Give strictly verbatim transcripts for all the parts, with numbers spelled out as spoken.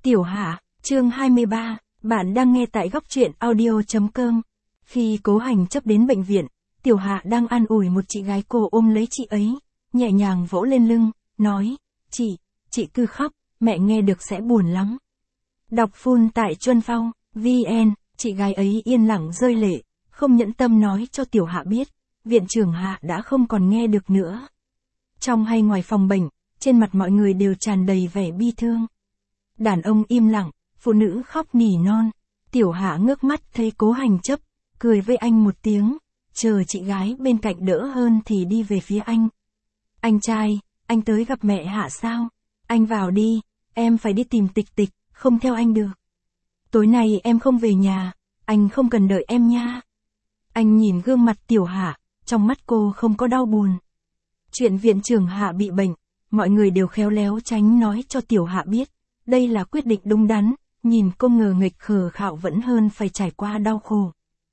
Tiểu Hạ, chương hai mươi ba, bạn đang nghe tại góc truyện audio.com. Khi Cố Hành Chấp đến bệnh viện, Tiểu Hạ đang an ủi một chị gái, cô ôm lấy chị ấy, nhẹ nhàng vỗ lên lưng, nói, chị, chị cứ khóc, mẹ nghe được sẽ buồn lắm. Đọc full tại Chuân Phong, vn, chị gái ấy yên lặng rơi lệ, không nhẫn tâm nói cho Tiểu Hạ biết, viện trưởng Hạ đã không còn nghe được nữa. Trong hay ngoài phòng bệnh, trên mặt mọi người đều tràn đầy vẻ bi thương. Đàn ông im lặng, phụ nữ khóc nỉ non. Tiểu Hạ ngước mắt thấy Cố Hành Chấp, cười với anh một tiếng, chờ chị gái bên cạnh đỡ hơn thì đi về phía anh. Anh trai, anh tới gặp mẹ Hạ sao? Anh vào đi, em phải đi tìm Tịch Tịch, không theo anh được. Tối nay em không về nhà, anh không cần đợi em nha. Anh nhìn gương mặt Tiểu Hạ, trong mắt cô không có đau buồn. Chuyện viện trưởng Hạ bị bệnh, mọi người đều khéo léo tránh nói cho Tiểu Hạ biết. Đây là quyết định đúng đắn, nhìn cô ngờ nghịch khờ khạo vẫn hơn phải trải qua đau khổ.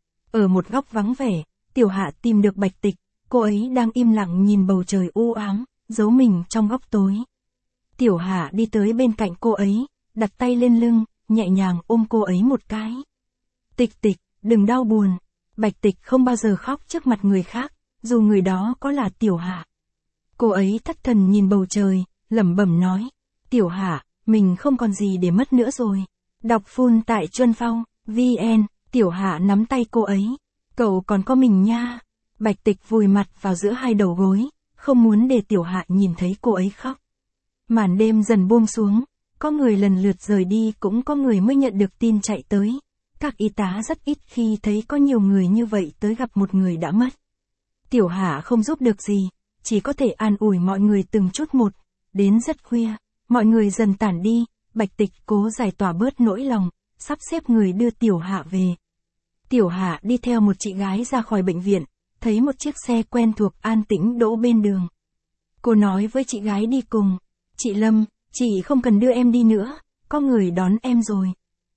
Ở một góc vắng vẻ, Tiểu Hạ tìm được Bạch Tịch, cô ấy đang im lặng nhìn bầu trời u ám, giấu mình trong góc tối. Tiểu Hạ đi tới bên cạnh cô ấy, đặt tay lên lưng, nhẹ nhàng ôm cô ấy một cái. Tịch Tịch, đừng đau buồn. Bạch Tịch không bao giờ khóc trước mặt người khác, dù người đó có là Tiểu Hạ. Cô ấy thất thần nhìn bầu trời, lẩm bẩm nói, Tiểu Hạ, mình không còn gì để mất nữa rồi. Đọc full tại Chuân Phong, vn, Tiểu Hạ nắm tay cô ấy. Cậu còn có mình nha. Bạch Tịch vùi mặt vào giữa hai đầu gối, không muốn để Tiểu Hạ nhìn thấy cô ấy khóc. Màn đêm dần buông xuống, có người lần lượt rời đi, cũng có người mới nhận được tin chạy tới. Các y tá rất ít khi thấy có nhiều người như vậy tới gặp một người đã mất. Tiểu Hạ không giúp được gì, chỉ có thể an ủi mọi người từng chút một. Đến rất khuya, mọi người dần tản đi, Bạch Tịch cố giải tỏa bớt nỗi lòng, sắp xếp người đưa Tiểu Hạ về. Tiểu Hạ đi theo một chị gái ra khỏi bệnh viện, thấy một chiếc xe quen thuộc an tĩnh đỗ bên đường. Cô nói với chị gái đi cùng, chị Lâm, chị không cần đưa em đi nữa, có người đón em rồi.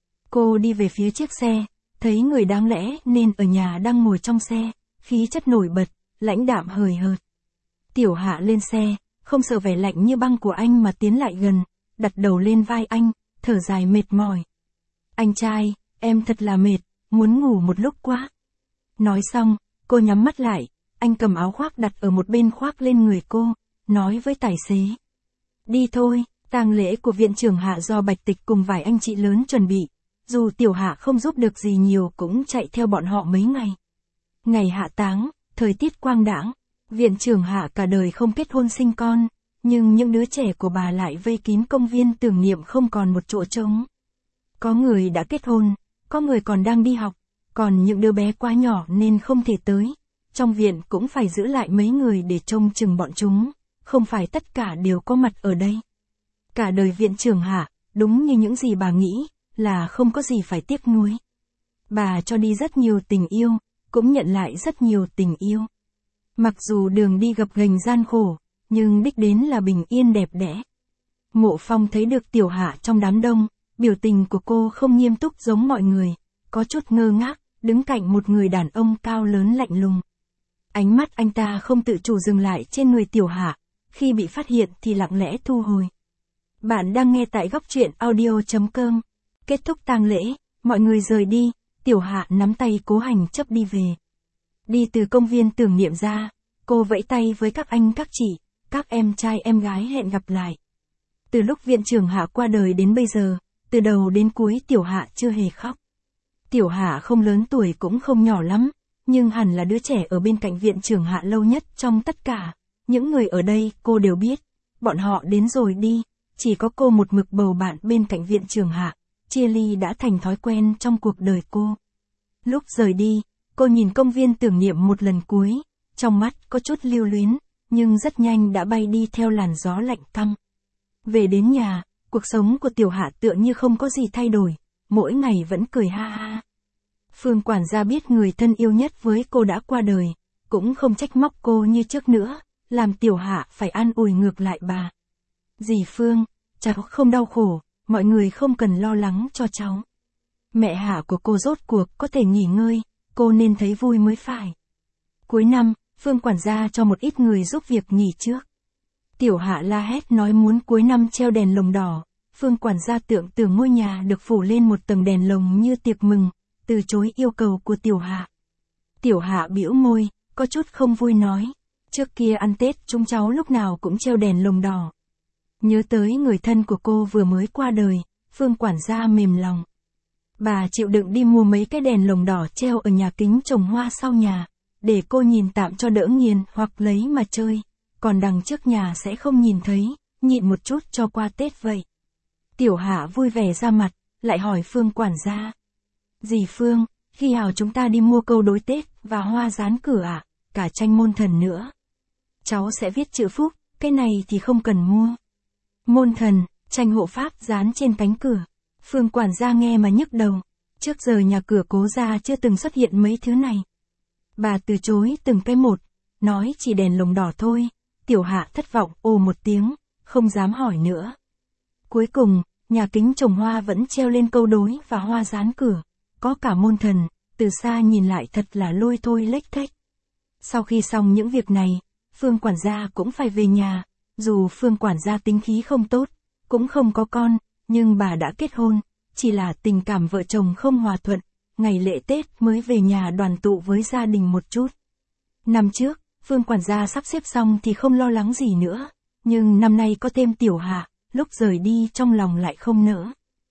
Cô đi về phía chiếc xe, thấy người đáng lẽ nên ở nhà đang ngồi trong xe, khí chất nổi bật, lãnh đạm hời hợt. Tiểu Hạ lên xe, không sợ vẻ lạnh như băng của anh mà tiến lại gần, đặt đầu lên vai anh, thở dài mệt mỏi. Anh trai, em thật là mệt, muốn ngủ một lúc quá. Nói xong, cô nhắm mắt lại, anh cầm áo khoác đặt ở một bên khoác lên người cô, nói với tài xế. Đi thôi, tang lễ của viện trưởng Hạ do Bạch Tịch cùng vài anh chị lớn chuẩn bị. Dù Tiểu Hạ không giúp được gì nhiều cũng chạy theo bọn họ mấy ngày. Ngày hạ táng, thời tiết quang đãng, viện trưởng Hạ cả đời không kết hôn sinh con. Nhưng những đứa trẻ của bà lại vây kín công viên tưởng niệm không còn một chỗ trống. Có người đã kết hôn, có người còn đang đi học, còn những đứa bé quá nhỏ nên không thể tới. Trong viện cũng phải giữ lại mấy người để trông chừng bọn chúng, không phải tất cả đều có mặt ở đây. Cả đời viện trưởng Hạ, đúng như những gì bà nghĩ, là không có gì phải tiếc nuối. Bà cho đi rất nhiều tình yêu, cũng nhận lại rất nhiều tình yêu. Mặc dù đường đi gập ghềnh gian khổ, nhưng đích đến là bình yên đẹp đẽ. Mộ Phong thấy được Tiểu Hạ trong đám đông, biểu tình của cô không nghiêm túc giống mọi người, có chút ngơ ngác, đứng cạnh một người đàn ông cao lớn lạnh lùng. Ánh mắt anh ta không tự chủ dừng lại trên người Tiểu Hạ, khi bị phát hiện thì lặng lẽ thu hồi. Bạn đang nghe tại góc truyện audio.com. Kết thúc tang lễ, mọi người rời đi, Tiểu Hạ nắm tay Cố Hành Chấp đi về. Đi từ công viên tưởng niệm ra, cô vẫy tay với các anh các chị, các em trai em gái hẹn gặp lại. Từ lúc viện trưởng Hạ qua đời đến bây giờ, từ đầu đến cuối Tiểu Hạ chưa hề khóc. Tiểu Hạ không lớn tuổi cũng không nhỏ lắm, nhưng hẳn là đứa trẻ ở bên cạnh viện trưởng Hạ lâu nhất trong tất cả. Những người ở đây cô đều biết, bọn họ đến rồi đi, chỉ có cô một mực bầu bạn bên cạnh viện trưởng Hạ. Chia ly đã thành thói quen trong cuộc đời cô. Lúc rời đi, cô nhìn công viên tưởng niệm một lần cuối, trong mắt có chút lưu luyến, nhưng rất nhanh đã bay đi theo làn gió lạnh căm. Về đến nhà, cuộc sống của Tiểu Hạ tựa như không có gì thay đổi, mỗi ngày vẫn cười ha ha. Phương quản gia biết người thân yêu nhất với cô đã qua đời, cũng không trách móc cô như trước nữa, làm Tiểu Hạ phải an ủi ngược lại bà. Dì Phương, cháu không đau khổ, mọi người không cần lo lắng cho cháu. Mẹ Hạ của cô rốt cuộc có thể nghỉ ngơi, cô nên thấy vui mới phải. Cuối năm, Phương quản gia cho một ít người giúp việc nghỉ trước. Tiểu Hạ la hét nói muốn cuối năm treo đèn lồng đỏ, Phương quản gia tưởng tượng ngôi nhà được phủ lên một tầng đèn lồng như tiệc mừng, từ chối yêu cầu của Tiểu Hạ. Tiểu Hạ bĩu môi, có chút không vui nói, trước kia ăn Tết chúng cháu lúc nào cũng treo đèn lồng đỏ. Nhớ tới người thân của cô vừa mới qua đời, Phương quản gia mềm lòng. Bà chịu đựng đi mua mấy cái đèn lồng đỏ treo ở nhà kính trồng hoa sau nhà, để cô nhìn tạm cho đỡ nghiền hoặc lấy mà chơi, còn đằng trước nhà sẽ không nhìn thấy, nhịn một chút cho qua Tết vậy. Tiểu Hạ vui vẻ ra mặt, lại hỏi Phương quản gia. Dì Phương, khi nào chúng ta đi mua câu đối Tết và hoa dán cửa ạ, à? Cả tranh môn thần nữa. Cháu sẽ viết chữ phúc, cái này thì không cần mua. Môn thần, tranh hộ pháp dán trên cánh cửa. Phương quản gia nghe mà nhức đầu. Trước giờ nhà cửa Cố gia chưa từng xuất hiện mấy thứ này. Bà từ chối từng cái một, nói chỉ đèn lồng đỏ thôi. Tiểu Hạ thất vọng ồ một tiếng, không dám hỏi nữa. Cuối cùng, nhà kính trồng hoa vẫn treo lên câu đối và hoa dán cửa. Có cả môn thần, từ xa nhìn lại thật là lôi thôi lếch thếch. Sau khi xong những việc này, Phương quản gia cũng phải về nhà. Dù Phương quản gia tính khí không tốt, cũng không có con, nhưng bà đã kết hôn, chỉ là tình cảm vợ chồng không hòa thuận, ngày lễ Tết mới về nhà đoàn tụ với gia đình một chút. Năm trước, Phương quản gia sắp xếp xong thì không lo lắng gì nữa, nhưng năm nay có thêm Tiểu Hạ, lúc rời đi trong lòng lại không nỡ.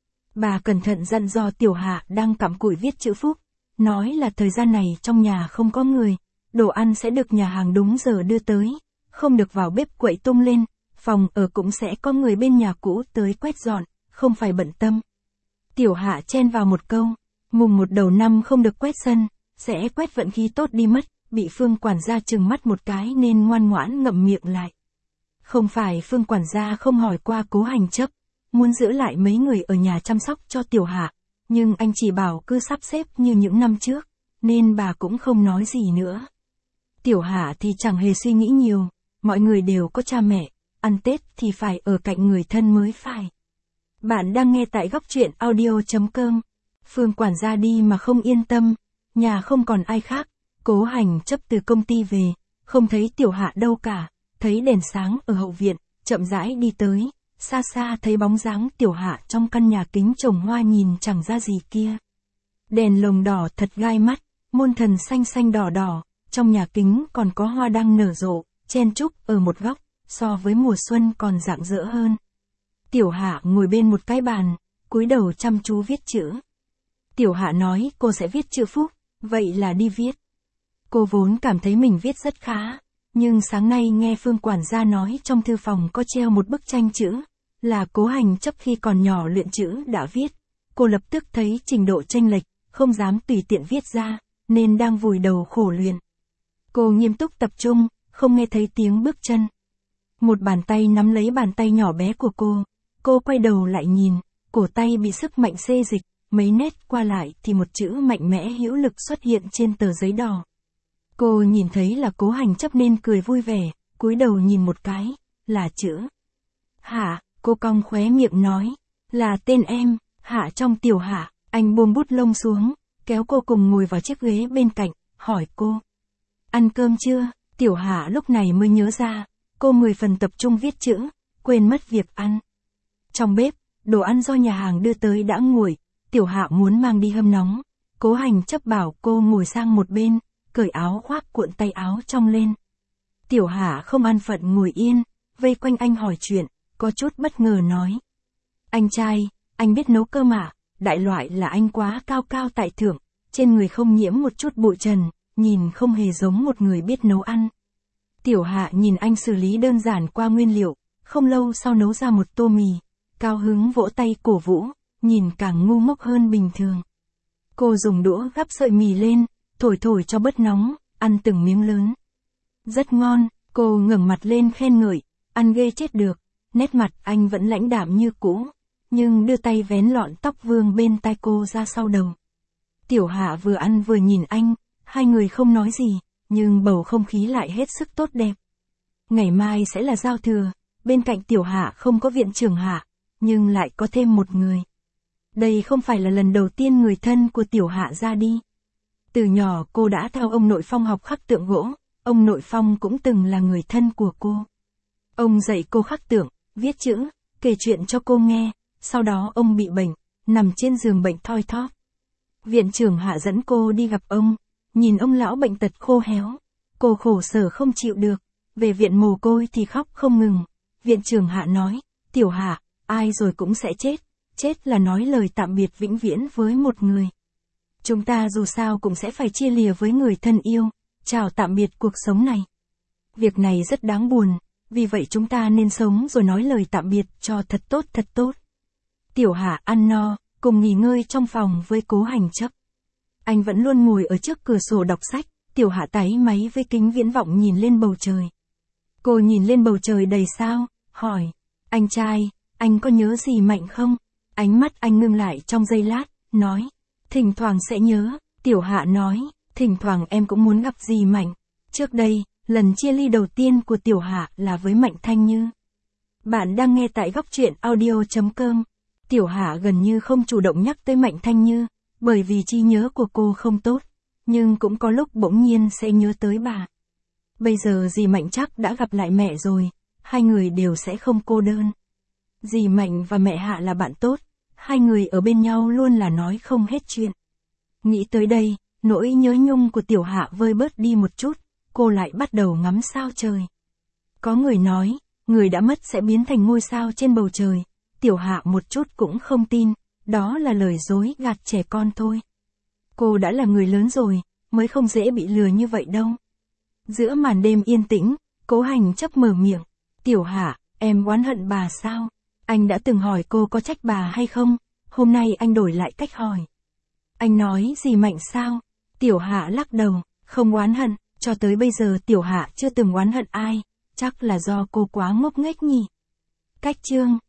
Bà cẩn thận dặn dò Tiểu Hạ đang cặm cụi viết chữ phúc, nói là thời gian này trong nhà không có người, đồ ăn sẽ được nhà hàng đúng giờ đưa tới, không được vào bếp quậy tung lên, phòng ở cũng sẽ có người bên nhà cũ tới quét dọn, không phải bận tâm. Tiểu Hạ chen vào một câu, mùng một đầu năm không được quét sân, sẽ quét vận khí tốt đi mất, bị Phương quản gia trừng mắt một cái nên ngoan ngoãn ngậm miệng lại. Không phải Phương quản gia không hỏi qua Cố Hành Chấp, muốn giữ lại mấy người ở nhà chăm sóc cho Tiểu Hạ, nhưng anh chỉ bảo cứ sắp xếp như những năm trước, nên bà cũng không nói gì nữa. Tiểu Hạ thì chẳng hề suy nghĩ nhiều, mọi người đều có cha mẹ, ăn Tết thì phải ở cạnh người thân mới phải. Bạn đang nghe tại góc truyện audio chấm com. Phương quản gia đi mà không yên tâm, nhà không còn ai khác, Cố Hành Chấp từ công ty về, không thấy Tiểu Hạ đâu cả, thấy đèn sáng ở hậu viện, chậm rãi đi tới, xa xa thấy bóng dáng Tiểu Hạ trong căn nhà kính trồng hoa nhìn chẳng ra gì kia. Đèn lồng đỏ thật gai mắt, môn thần xanh xanh đỏ đỏ, trong nhà kính còn có hoa đang nở rộ, chen chúc ở một góc, so với mùa xuân còn rạng rỡ hơn. Tiểu Hạ ngồi bên một cái bàn, cúi đầu chăm chú viết chữ. Tiểu Hạ nói cô sẽ viết chữ phúc, vậy là đi viết. Cô vốn cảm thấy mình viết rất khá, nhưng sáng nay nghe Phương quản gia nói trong thư phòng có treo một bức tranh chữ, là Cố Hành Chấp khi còn nhỏ luyện chữ đã viết. Cô lập tức thấy trình độ chênh lệch, không dám tùy tiện viết ra, nên đang vùi đầu khổ luyện. Cô nghiêm túc tập trung, không nghe thấy tiếng bước chân. Một bàn tay nắm lấy bàn tay nhỏ bé của cô, cô quay đầu lại nhìn, cổ tay bị sức mạnh xê dịch, mấy nét qua lại thì một chữ mạnh mẽ hữu lực xuất hiện trên tờ giấy đỏ. Cô nhìn thấy là Cố Hành Chấp nên cười vui vẻ, cúi đầu nhìn một cái, là chữ Hạ, cô cong khóe miệng nói, là tên em, Hạ trong Tiểu Hạ. Anh buông bút lông xuống, kéo cô cùng ngồi vào chiếc ghế bên cạnh, hỏi cô, ăn cơm chưa? Tiểu Hạ lúc này mới nhớ ra, cô mười phần tập trung viết chữ, quên mất việc ăn. Trong bếp, đồ ăn do nhà hàng đưa tới đã nguội, Tiểu Hạ muốn mang đi hâm nóng. Cố Hành Chấp bảo cô ngồi sang một bên, cởi áo khoác cuộn tay áo trong lên. Tiểu Hạ không an phận ngồi yên, vây quanh anh hỏi chuyện, có chút bất ngờ nói. Anh trai, anh biết nấu cơm à? Đại loại là anh quá cao cao tại thượng, trên người không nhiễm một chút bụi trần, nhìn không hề giống một người biết nấu ăn. Tiểu Hạ nhìn anh xử lý đơn giản qua nguyên liệu, không lâu sau nấu ra một tô mì, cao hứng vỗ tay cổ vũ, nhìn càng ngu ngốc hơn bình thường. Cô dùng đũa gắp sợi mì lên, thổi thổi cho bớt nóng, ăn từng miếng lớn. Rất ngon, cô ngẩng mặt lên khen ngợi, ăn ghê chết được. Nét mặt anh vẫn lãnh đạm như cũ, nhưng đưa tay vén lọn tóc vương bên tai cô ra sau đầu. Tiểu Hạ vừa ăn vừa nhìn anh, hai người không nói gì, nhưng bầu không khí lại hết sức tốt đẹp. Ngày mai sẽ là giao thừa, bên cạnh Tiểu Hạ không có viện trưởng Hạ, nhưng lại có thêm một người. Đây không phải là lần đầu tiên người thân của Tiểu Hạ ra đi. Từ nhỏ cô đã theo ông nội Phong học khắc tượng gỗ, ông nội Phong cũng từng là người thân của cô. Ông dạy cô khắc tượng, viết chữ, kể chuyện cho cô nghe, sau đó ông bị bệnh, nằm trên giường bệnh thoi thóp. Viện trưởng Hạ dẫn cô đi gặp ông, nhìn ông lão bệnh tật khô héo. Cô khổ sở không chịu được, về viện mồ côi thì khóc không ngừng. Viện trưởng Hạ nói, Tiểu Hạ, ai rồi cũng sẽ chết, chết là nói lời tạm biệt vĩnh viễn với một người. Chúng ta dù sao cũng sẽ phải chia lìa với người thân yêu, chào tạm biệt cuộc sống này. Việc này rất đáng buồn, vì vậy chúng ta nên sống rồi nói lời tạm biệt cho thật tốt thật tốt. Tiểu Hạ ăn no, cùng nghỉ ngơi trong phòng với Cố Hành Chấp. Anh vẫn luôn ngồi ở trước cửa sổ đọc sách, Tiểu Hạ táy máy với kính viễn vọng nhìn lên bầu trời. Cô nhìn lên bầu trời đầy sao, hỏi, anh trai, anh có nhớ gì Mạnh không? Ánh mắt anh ngưng lại trong giây lát, nói, thỉnh thoảng sẽ nhớ. Tiểu Hạ nói, thỉnh thoảng em cũng muốn gặp dì Mạnh. Trước đây, lần chia ly đầu tiên của Tiểu Hạ là với Mạnh Thanh Như. Bạn đang nghe tại góc truyện audio chấm com. Tiểu Hạ gần như không chủ động nhắc tới Mạnh Thanh Như, bởi vì trí nhớ của cô không tốt, nhưng cũng có lúc bỗng nhiên sẽ nhớ tới bà. Bây giờ dì Mạnh chắc đã gặp lại mẹ rồi, hai người đều sẽ không cô đơn. Dì Mạnh và mẹ Hạ là bạn tốt, hai người ở bên nhau luôn là nói không hết chuyện. Nghĩ tới đây, nỗi nhớ nhung của Tiểu Hạ vơi bớt đi một chút, cô lại bắt đầu ngắm sao trời. Có người nói, người đã mất sẽ biến thành ngôi sao trên bầu trời. Tiểu Hạ một chút cũng không tin, đó là lời dối gạt trẻ con thôi. Cô đã là người lớn rồi, mới không dễ bị lừa như vậy đâu. Giữa màn đêm yên tĩnh, Cố Hành Chấp mở miệng, Tiểu Hạ, em oán hận bà sao? Anh đã từng hỏi cô có trách bà hay không, hôm nay anh đổi lại cách hỏi. Anh nói gì Mạnh sao? Tiểu Hạ lắc đầu, không oán hận, cho tới bây giờ Tiểu Hạ chưa từng oán hận ai, chắc là do cô quá ngốc nghếch nhỉ. Cách chương